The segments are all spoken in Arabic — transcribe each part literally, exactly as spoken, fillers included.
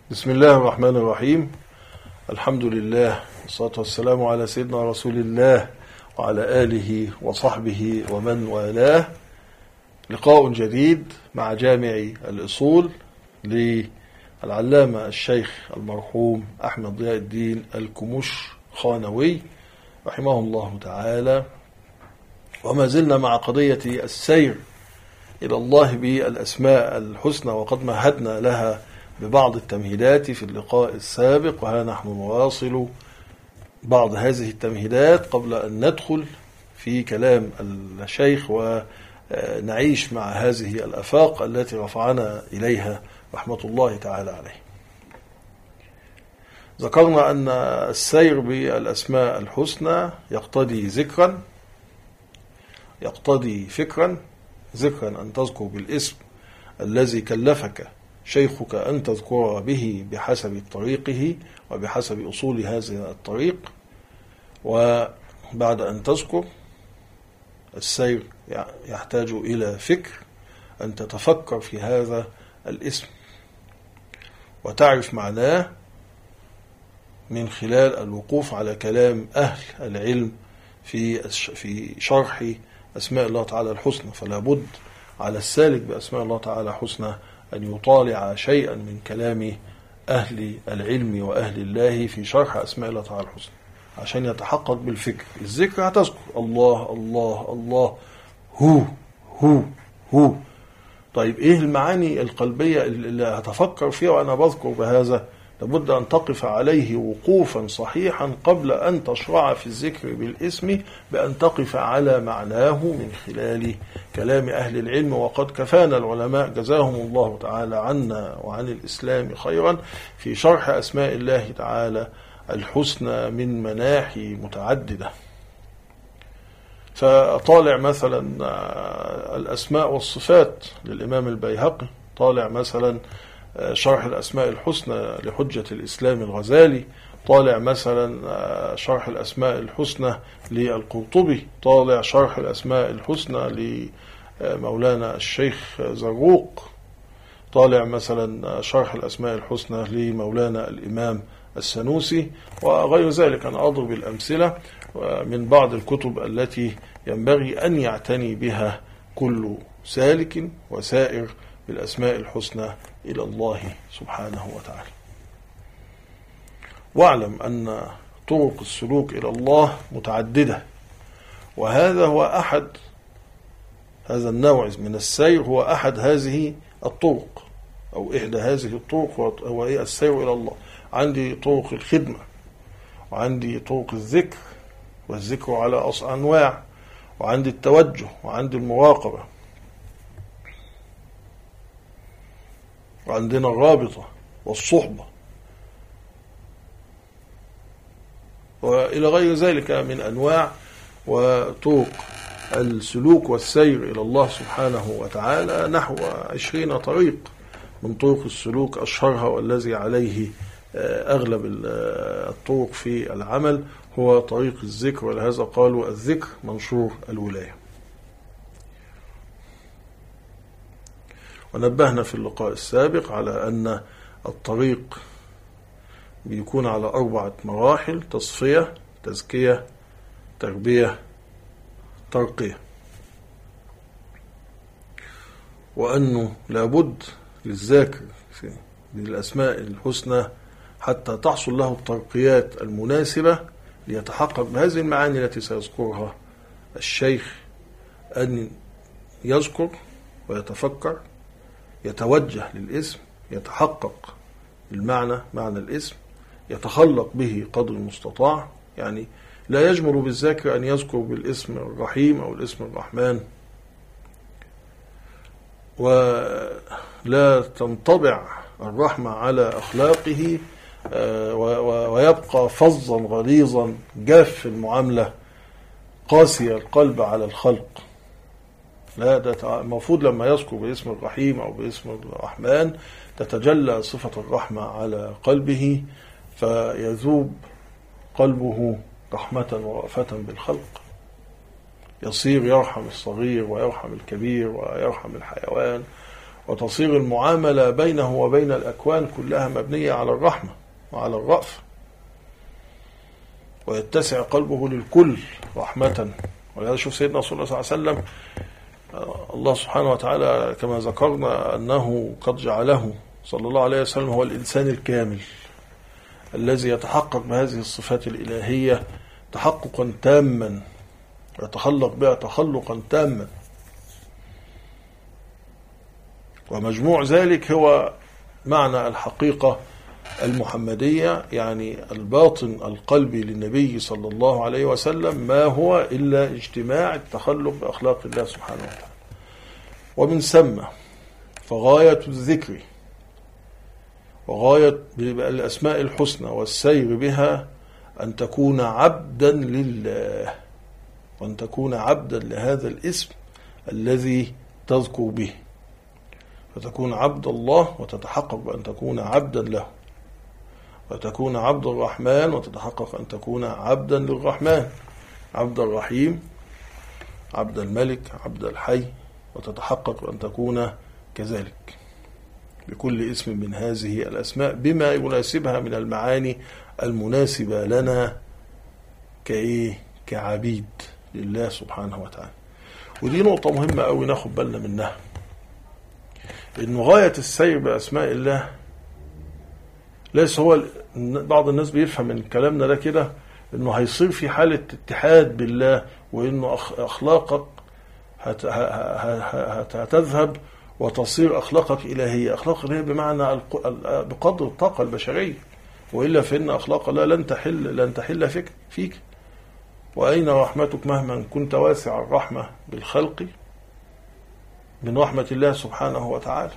بسم الله الرحمن الرحيم. الحمد لله والصلاة والسلام على سيدنا رسول الله وعلى آله وصحبه ومن والاه. لقاء جديد مع جامع الأصول للعلامة الشيخ المرحوم أحمد ضياء الدين الكمش-خانوي رحمه الله تعالى، وما زلنا مع قضية السير إلى الله بالأسماء الحسنى، وقد مهدنا لها ببعض التمهيدات في اللقاء السابق، وها نحن نواصل بعض هذه التمهيدات قبل أن ندخل في كلام الشيخ ونعيش مع هذه الآفاق التي رفعنا إليها رحمة الله تعالى عليه. ذكرنا أن السير بالأسماء الحسنى يقتضي ذكرا، يقتضي فكرا. ذكرا أن تذكر بالاسم الذي كلفك شيخك أن تذكر به بحسب طريقه وبحسب أصول هذا الطريق، وبعد أن تذكر السير يحتاج إلى فكر، أن تتفكر في هذا الاسم وتعرف معناه من خلال الوقوف على كلام أهل العلم في في شرح أسماء الله تعالى الحسنى. فلا بد على السالك بأسماء الله تعالى الحسنى أن يطالع شيئا من كلام أهل العلم وأهل الله في شرح أسماء الله تعالى الحسنى عشان يتحقق بالفكر. الذكر هتذكر الله الله الله هو هو هو. طيب إيه المعاني القلبية اللي هتفكر فيها وأنا بذكر بهذا؟ لابد أن تقف عليه وقوفا صحيحا قبل أن تشرع في الذكر بالاسم، بأن تقف على معناه من خلال كلام أهل العلم. وقد كفانا العلماء جزاهم الله تعالى عنا وعن الإسلام خيرا في شرح أسماء الله تعالى الحسنى من مناحي متعددة. فطالع مثلا الأسماء والصفات للإمام البيهقي، طالع مثلا شرح الأسماء الحسنى لحجة الإسلام الغزالي، طالع مثلا شرح الأسماء الحسنى للقرطبي، طالع شرح الأسماء الحسنى لمولانا الشيخ زروق، طالع مثلا شرح الأسماء الحسنى لمولانا الإمام السنوسي وغير ذلك. أنا أضرب الأمثلة من بعض الكتب التي ينبغي أن يعتني بها كل سالك وسائر بالأسماء الحسنى إلى الله سبحانه وتعالى. واعلم أن طرق السلوك إلى الله متعددة، وهذا هو أحد هذا النوع من السير، هو أحد هذه الطرق أو إحدى هذه الطرق، هو إيه؟ السير إلى الله. عندي طرق الخدمة، وعندي طرق الذكر، والذكر على أصل أنواع، وعندي التوجه، وعندي المراقبة، وعندنا الرابطة والصحبة، وإلى غير ذلك من أنواع وطرق السلوك والسير إلى الله سبحانه وتعالى. نحو عشرين طريق من طرق السلوك، أشهرها والذي عليه أغلب الطرق في العمل هو طريق الذكر، ولهذا قالوا الذكر منشور الولاية. ونبهنا في اللقاء السابق على أن الطريق بيكون على أربعة مراحل: تصفية، تزكية، تربية، ترقية، وأنه لابد للذاكر بالأسماء الحسنى حتى تحصل له الترقيات المناسبة ليتحقق بهذه المعاني التي سيذكرها الشيخ، أن يذكر ويتفكر، يتوجه للاسم، يتحقق المعنى معنى الاسم، يتخلق به قدر المستطاع. يعني لا يجمل بالذاكر أن يذكر بالاسم الرحيم أو الاسم الرحمن، ولا تنطبع الرحمة على أخلاقه ويبقى فظا غليظا جاف المعاملة قاسي القلب على الخلق. لا، ده المفروض لما يذكر باسم الرحيم أو باسم الرحمن تتجلى صفة الرحمة على قلبه، فيذوب قلبه رحمة ورأفة بالخلق، يصير يرحم الصغير ويرحم الكبير ويرحم الحيوان وتصير المعاملة بينه وبين الأكوان كلها مبنية على الرحمة وعلى الرأفة، ويتسع قلبه للكل رحمة. ولهذا شوف سيدنا رسول الله صلى الله عليه وسلم، الله سبحانه وتعالى كما ذكرنا أنه قد جعله صلى الله عليه وسلم هو الإنسان الكامل الذي يتحقق بهذه الصفات الإلهية تحققا تاما، يتخلق بها تخلقا تاما. ومجموع ذلك هو معنى الحقيقة المحمدية، يعني الباطن القلبي للنبي صلى الله عليه وسلم ما هو إلا اجتماع التخلق بأخلاق الله سبحانه وتعالى. ومن ثم فغاية الذكر وغاية الأسماء الحسنى والسير بها أن تكون عبدا لله، وأن تكون عبدا لهذا الاسم الذي تذكر به، فتكون عبد الله وتتحقق بأن تكون عبدا له، وتكون عبد الرحمن وتتحقق أن تكون عبدا للرحمن، عبد الرحيم، عبد الملك، عبد الحي، وتتحقق أن تكون كذلك بكل اسم من هذه الأسماء بما يناسبها من المعاني المناسبة لنا كإيه كعبيد لله سبحانه وتعالى. ودي نقطة مهمة أوي ناخد بالنا منها، إن غاية السير بأسماء الله ليس هو بعض الناس بيفهم من كلامنا ده كده إنه هيصير في حالة اتحاد بالله، وإنه أخلاقك هتذهب وتصير أخلاقك إلهية. أخلاق إلهية بمعنى بقدر الطاقة البشرية، وإلا فإن أخلاق الله لن تحل لن تحل فيك فيك وأين رحمتك مهما كنت واسع الرحمة بالخلق من رحمة الله سبحانه وتعالى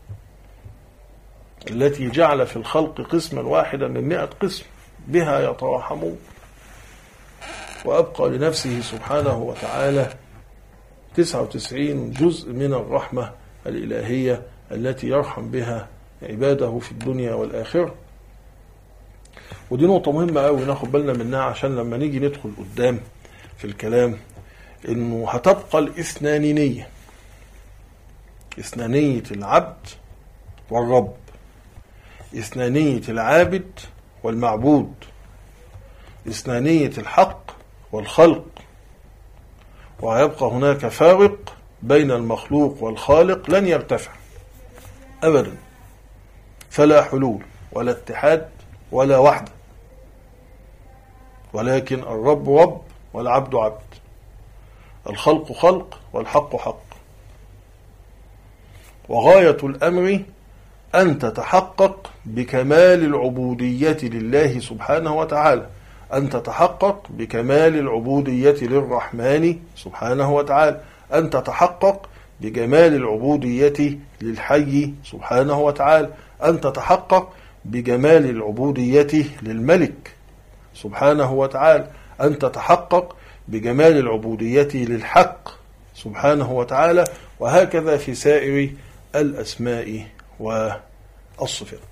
التي جعل في الخلق قسما واحدا من مئة قسم بها يتراحمون، وأبقى لنفسه سبحانه وتعالى تسعة وتسعين جزء من الرحمة الإلهية التي يرحم بها عباده في الدنيا والآخرة. ودي نقطة مهمة أوي ناخد بالنا منها عشان لما نيجي ندخل قدام في الكلام إنه هتبقى الإثنانية، إثنانية العبد والرب، إثنانية العابد والمعبود، إثنانية الحق والخلق، وهيبقى هناك فارق بين المخلوق والخالق لن يرتفع أبدا، فلا حلول ولا اتحاد ولا وحدة، ولكن الرب رب والعبد عبد، الخلق خلق والحق حق. وغاية الأمر أن تتحقق بكمال العبودية لله سبحانه وتعالى، أن تتحقق بكمال العبودية للرحمن سبحانه وتعالى، أن تتحقق بجمال العبودية للحي سبحانه وتعالى، أن تتحقق بجمال العبودية للملك سبحانه وتعالى، أن تتحقق بجمال العبودية للحق سبحانه وتعالى، وهكذا في سائر الأسماء والصفات.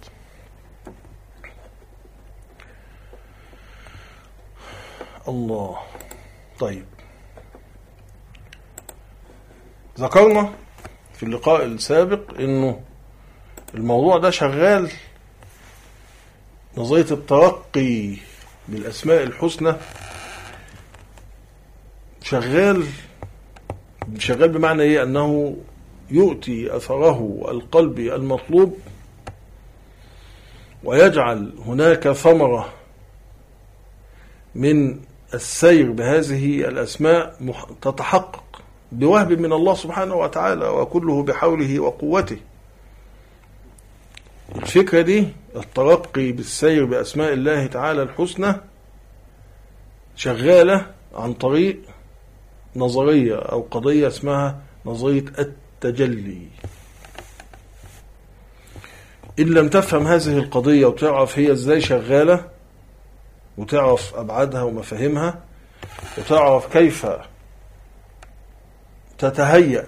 الله. طيب، ذكرنا في اللقاء السابق انه الموضوع ده شغال نظرية الترقي بالأسماء الحسنى، شغال شغال بمعنى ايه؟ انه يؤتي اثره القلبي المطلوب ويجعل هناك ثمرة من السير بهذه الأسماء تتحقق بوهب من الله سبحانه وتعالى، وكله بحوله وقوته. الفكرة دي الترقي بالسير بأسماء الله تعالى الحسنى شغالة عن طريق نظرية أو قضية اسمها نظرية التجلي. إن لم تفهم هذه القضية وتعرف هي ازاي شغالة، وتعرف أبعادها ومفاهيمها، وتعرف كيف تتهيأ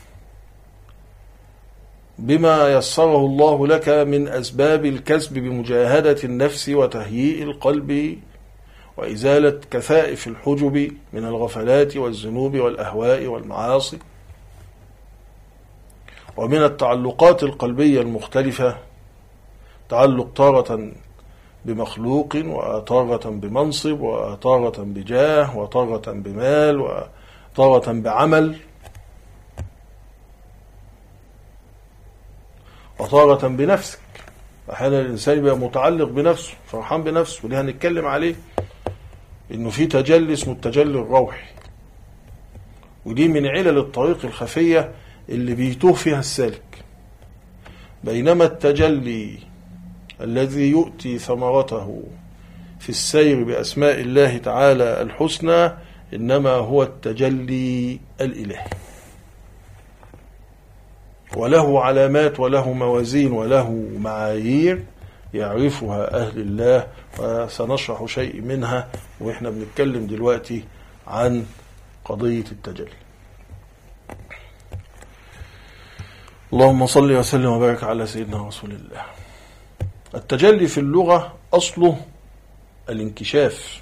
بما يسره الله لك من أسباب الكسب بمجاهدة النفس وتهيئ القلب وإزالة كثائف الحجب من الغفلات والذنوب والأهواء والمعاصي، ومن التعلقات القلبية المختلفة تعلق تارة بمخلوق، وتارة بمنصب، وتارة بجاه، وتارة بمال، وتارة بعمل، وتارة بنفسك. أحيانا الإنسان يبقى متعلق بنفسه، فرحان بنفسه، ودي هنتكلم عليه إنه في تجلي اسمه التجلي الروحي، ودي من علل الطريق الخفية اللي بيتوه فيها السالك. بينما التجلي الذي يؤتي ثمرته في السير بأسماء الله تعالى الحسنى إنما هو التجلي الإلهي، وله علامات وله موازين وله معايير يعرفها أهل الله، وسنشرح شيء منها وإحنا بنتكلم دلوقتي عن قضية التجلي. اللهم صل وسلم وبارك على سيدنا رسول الله. التجلي في اللغة أصله الانكشاف،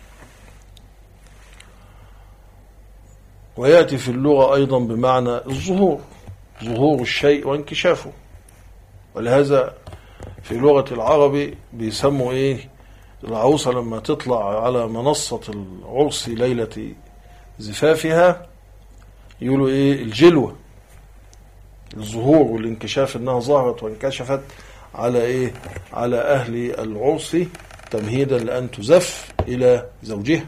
ويأتي في اللغة أيضا بمعنى الظهور، ظهور الشيء وانكشافه. ولهذا في لغة العرب بيسموا إيه العروسة لما تطلع على منصة العرس ليلة زفافها، يقولوا إيه الجلوة، الظهور والانكشاف، إنها ظهرت وانكشفت على إيه على أهل العرس تمهيدا لأن تزف إلى زوجها.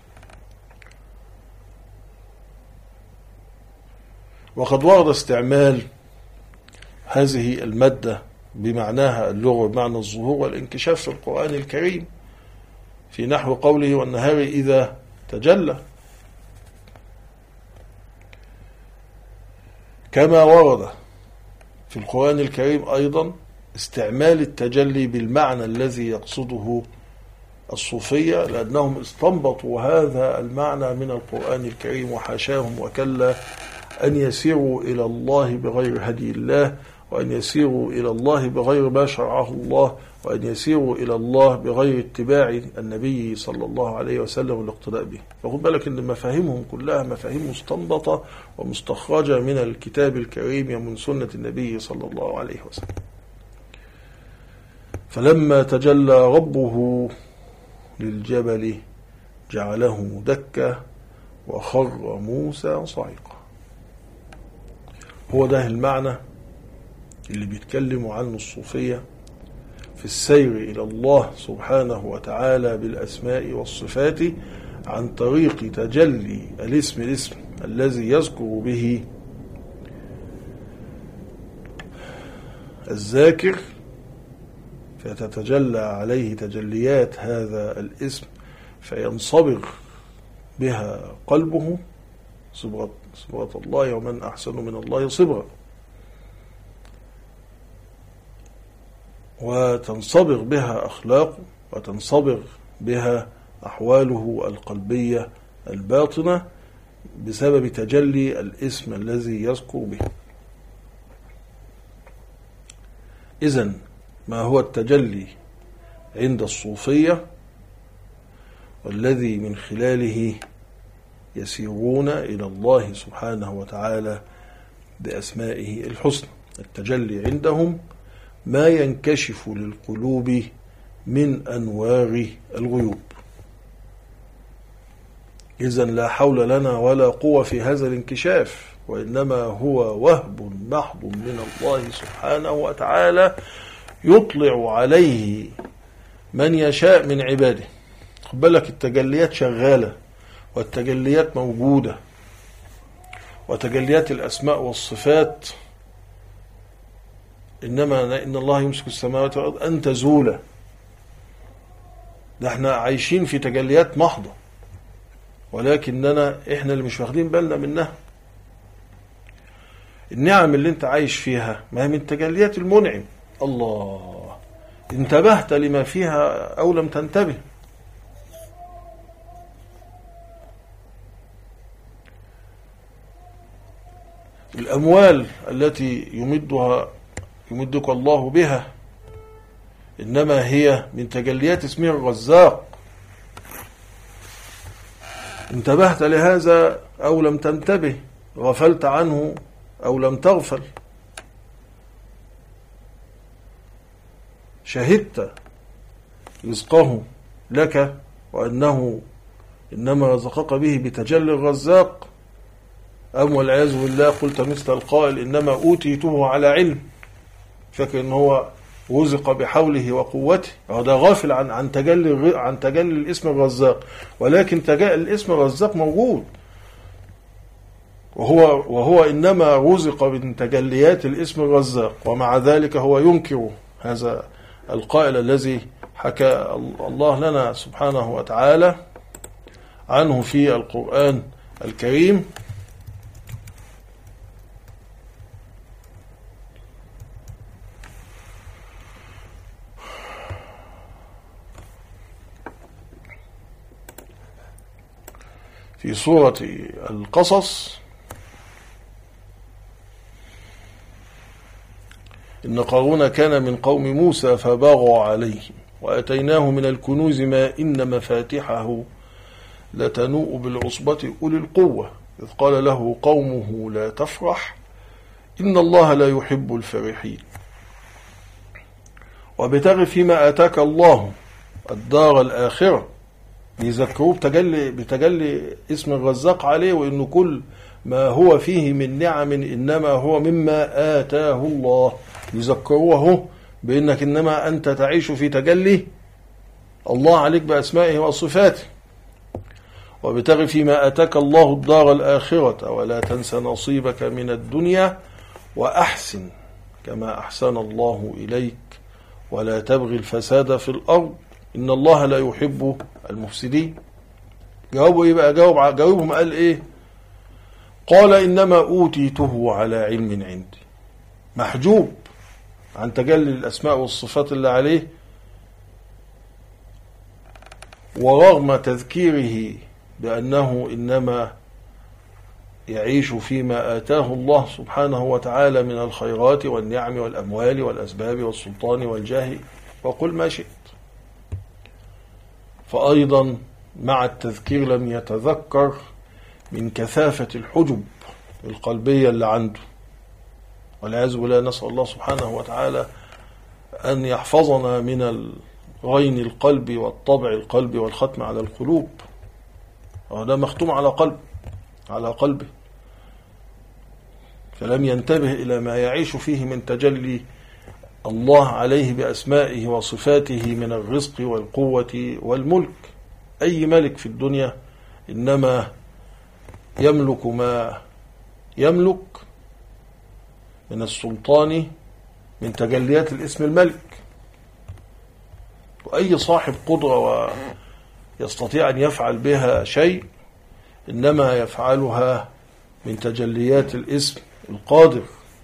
وقد ورد استعمال هذه المادة بمعناها اللغوي بمعنى الظهور والانكشاف في القرآن الكريم، في نحو قوله والنهار إذا تجلى، كما ورد في القرآن الكريم أيضا استعمال التجلي بالمعنى الذي يقصده الصوفية، لأنهم استنبطوا هذا المعنى من القرآن الكريم، وحاشاهم وكلا أن يسيروا إلى الله بغير هدي الله، وأن يسيروا إلى الله بغير ما شرعه الله، وأن يسيروا إلى الله بغير اتباع النبي صلى الله عليه وسلم والاقتداء به. فخد بالك أن مفاهيمهم كلها مفاهيم مستنبطة ومستخرجة من الكتاب الكريم ومن سنة النبي صلى الله عليه وسلم. فلما تجلى ربه للجبل جعله دكا وخر موسى صعقا. هو ده المعنى اللي بيتكلموا عنه الصوفية في السير إلى الله سبحانه وتعالى بالأسماء والصفات عن طريق تجلي الاسم الاسم الذي يذكر به الذاكر، فتتجلى عليه تجليات هذا الاسم فينصبغ بها قلبه صبغة صبغة الله، ومن أحسن من الله صبغة، وتنصبغ بها أخلاقه وتنصبغ بها أحواله القلبية الباطنة بسبب تجلي الاسم الذي يذكر به. إذن ما هو التجلي عند الصوفية والذي من خلاله يسيرون إلى الله سبحانه وتعالى بأسمائه الحسنى؟ التجلي عندهم ما ينكشف للقلوب من أنوار الغيوب. إذن لا حول لنا ولا قوة في هذا الانكشاف، وإنما هو وهب محض من الله سبحانه وتعالى يطلع عليه من يشاء من عباده. خد بالك التجليات شغالة، والتجليات موجودة، وتجليات الأسماء والصفات إنما إن الله يمسك السماوات والأرض أن تزولا. ده احنا عايشين في تجليات محضة، ولكننا احنا اللي مش واخدين بالنا منها. النعم اللي انت عايش فيها ما هي من تجليات المنعم. الله، انتبهت لما فيها أو لم تنتبه. الأموال التي يمدها يمدك الله بها إنما هي من تجليات اسمه الرزاق. انتبهت لهذا أو لم تنتبه، غفلت عنه أو لم تغفل. شهدت رزقه لك وأنه إنما رزقك به بتجلي الرزاق، أم والعياذ بالله قلت مثل القائل إنما أوتيته على علم، فاكر إن هو رزق بحوله وقوته، هذا غافل عن عن تجلي عن تجلي الاسم الرزاق، ولكن تجلي الاسم الرزاق موجود، وهو وهو إنما رزق من تجليات الاسم الرزاق، ومع ذلك هو ينكر هذا القائل الذي حكى الله لنا سبحانه وتعالى عنه في القرآن الكريم. في سورة القصص: إن قارون كان من قوم موسى فبغى عليهم وأتيناه من الكنوز ما إن مفاتحه لتنوء بالعصبة أولي القوة إذ قال له قومه لا تفرح إن الله لا يحب الفرحين وابتغ فيما آتاك الله الدار الآخرة. بيذكروه بتجلي, بتجلي اسم الرزاق عليه، وإنه كل ما هو فيه من نعم إنما هو مما آتاه الله. يذكروه بأنك إنما أنت تعيش في تجلي الله عليك بأسمائه وصفاته. وابتغ فيما آتاك الله الدار الآخرة ولا تنس نصيبك من الدنيا وأحسن كما أحسن الله إليك ولا تبغي الفساد في الأرض إن الله لا يحب المفسدين. جاوبوا إيه بقى؟ جاوب جاوبهم قال إيه؟ قال إنما أوتيته على علم عندي. محجوب عن تجلي الأسماء والصفات اللي عليه، ورغم تذكيره بأنه إنما يعيش فيما آتاه الله سبحانه وتعالى من الخيرات والنعم والأموال والأسباب والسلطان والجاه وقل ما شئت، فأيضا مع التذكير لم يتذكر من كثافة الحجب القلبية اللي عنده، والعياذ بالله. نسأل الله سبحانه وتعالى أن يحفظنا من غين القلب والطبع القلب والختم على القلوب. وهذا مختوم على قلب على قلبه، فلم ينتبه إلى ما يعيش فيه من تجلي الله عليه بأسمائه وصفاته من الرزق والقوة والملك. أي ملك في الدنيا إنما يملك ما يملك من السلطان من تجليات الاسم الملك، وأي صاحب قدرة ويستطيع أن يفعل بها شيء إنما يفعلها من تجليات الاسم القادر.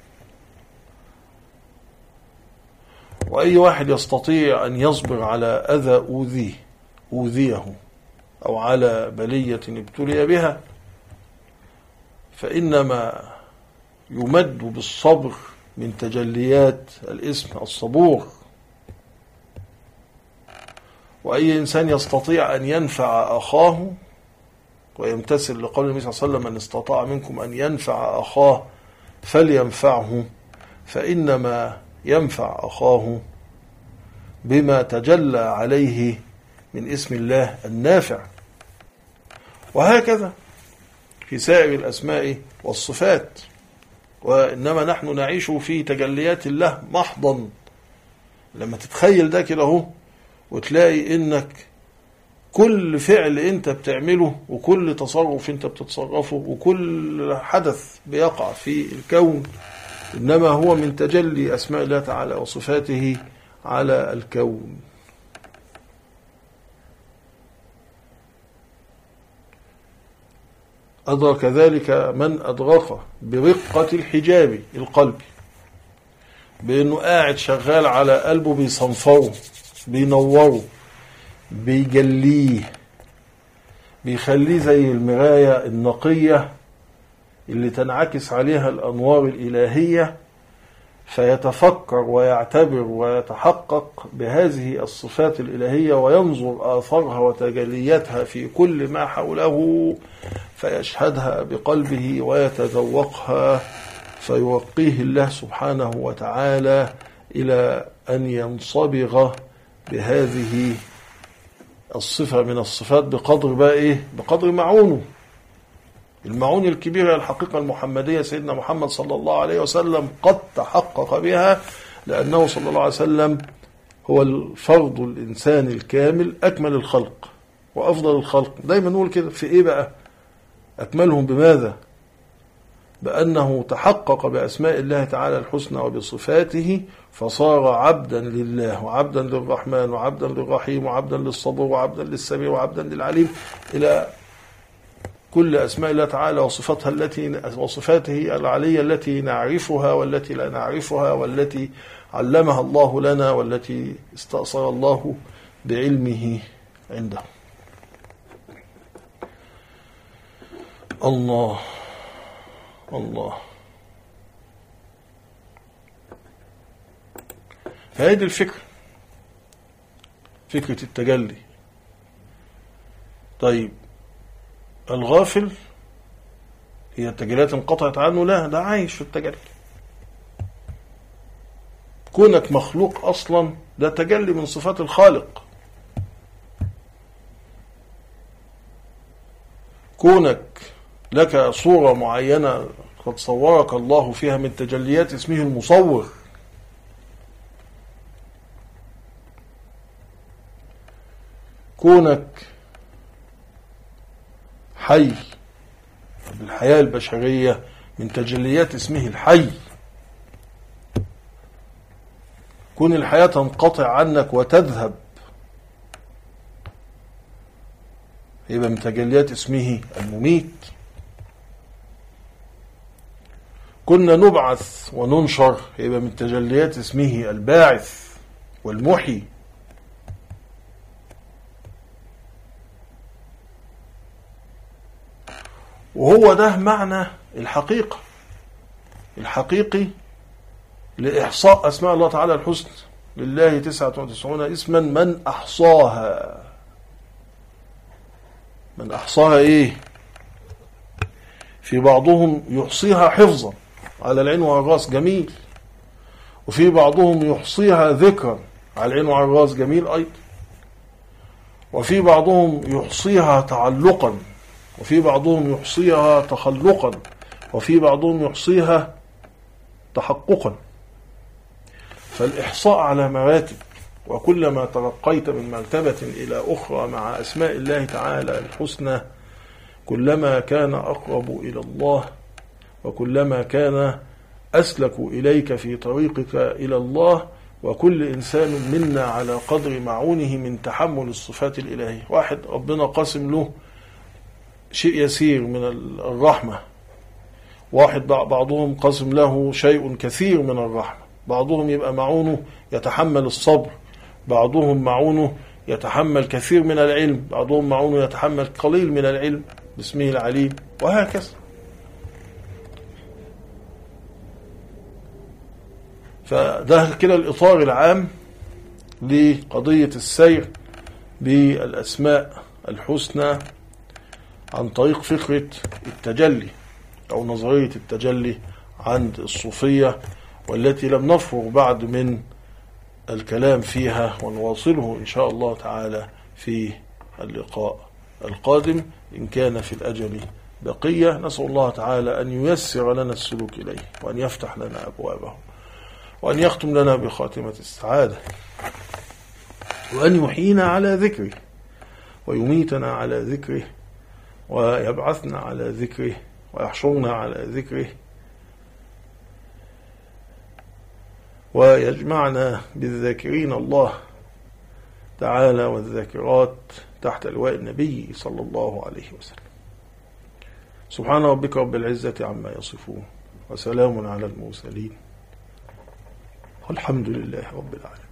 وأي واحد يستطيع أن يصبر على أذى أوذيه أوذيه أو على بلية ابتلي بها فإنما يمد بالصبر من تجليات الاسم الصبور. وأي إنسان يستطيع أن ينفع أخاه ويمتثل لقول النبي صلى الله عليه وسلم من استطاع منكم أن ينفع أخاه فلينفعه، فإنما ينفع أخاه بما تجلى عليه من اسم الله النافع. وهكذا في سائر الأسماء والصفات. وإنما نحن نعيش في تجليات الله محضا. لما تتخيل ده كده اهو وتلاقي إنك كل فعل أنت بتعمله وكل تصرف أنت بتتصرفه وكل حدث بيقع في الكون إنما هو من تجلي أسماء الله تعالى وصفاته على الكون. أدرك ذلك من أدرك برقة الحجاب القلبي، بأنه قاعد شغال على قلبه بيصنفره بينوره بيجليه بيخليه زي المراية النقية اللي تنعكس عليها الأنوار الإلهية، فيتفكر ويعتبر ويتحقق بهذه الصفات الإلهية وينظر آثارها وتجلياتها في كل ما حوله، فيشهدها بقلبه ويتذوقها، فيوقيه الله سبحانه وتعالى إلى أن ينصبغ بهذه الصفة من الصفات بقدر بقى إيه؟ بقدر معونه. المعون الكبيرة الحقيقة المحمدية سيدنا محمد صلى الله عليه وسلم قد تحقق بها، لأنه صلى الله عليه وسلم هو الفرد الإنسان الكامل أكمل الخلق وأفضل الخلق. دايما نقول كده في إيه بقى؟ أكملهم بماذا؟ بأنه تحقق بأسماء الله تعالى الحسنى وبصفاته، فصار عبدا لله وعبدا للرحمن وعبدا للرحيم وعبدا للصبور وعبدا للسميع وعبدا للعليم، إلى كل أسماء الله تعالى وصفاتها التي وصفاته العلية التي نعرفها والتي لا نعرفها، والتي علمها الله لنا، والتي استأثر الله بعلمه عنده. الله الله. فهذه الفكرة، فكرة التجلي. طيب الغافل هي التجليات انقطعت عنه؟ لا، ده عايش في التجلي. كونك مخلوق أصلا ده تجلي من صفات الخالق. كونك لك صورة معينة قد صورك الله فيها من تجليات اسمه المصور. كونك حي بالحياة البشرية من تجليات اسمه الحي. كون الحياة تنقطع عنك وتذهب يبقى من تجليات اسمه المميت. كنا نبعث وننشر يبقى من تجليات اسمه الباعث والمحيي. وهو ده معنى الحقيقة الحقيقي لإحصاء أسماء الله تعالى الحسنى. لله تسعة وتسعون اسما من أحصاها. من أحصاها إيه؟ في بعضهم يحصيها حفظا على العين والراس، جميل. وفي بعضهم يحصيها ذكرا على العين والراس، جميل أيضا. وفي بعضهم يحصيها تعلقا، وفي بعضهم يحصيها تخلقا، وفي بعضهم يحصيها تحققا. فالإحصاء على مراتب، وكلما ترقيت من مرتبة إلى أخرى مع أسماء الله تعالى الحسنى كلما كان أقرب إلى الله، وكلما كان أسلك إليك في طريقك إلى الله. وكل إنسان منا على قدر معونه من تحمل الصفات الإلهية. واحد ربنا قاسم له شيء يسير من الرحمة، واحد بعضهم قاسم له شيء كثير من الرحمة، بعضهم يبقى معونه يتحمل الصبر، بعضهم معونه يتحمل كثير من العلم، بعضهم معونه يتحمل قليل من العلم باسمه العليم، وهكذا. فده كده الإطار العام لقضية السير بالأسماء الحسنى عن طريق فكرة التجلي أو نظرية التجلي عند الصوفية، والتي لم نفرغ بعد من الكلام فيها، ونواصله إن شاء الله تعالى في اللقاء القادم إن كان في الأجل بقية. نسأل الله تعالى أن ييسر لنا السلوك إليه، وأن يفتح لنا أبوابه، وأن يختم لنا بخاتمة السعادة، وأن يحيينا على ذكره ويميتنا على ذكره، ويبعثنا على ذكره ويحشرنا على ذكره، ويجمعنا بالذاكرين الله تعالى والذاكرات تحت لواء النبي صلى الله عليه وسلم. سبحان ربك رب العزة عما يصفون، وسلام على المرسلين، والحمد لله رب العالمين.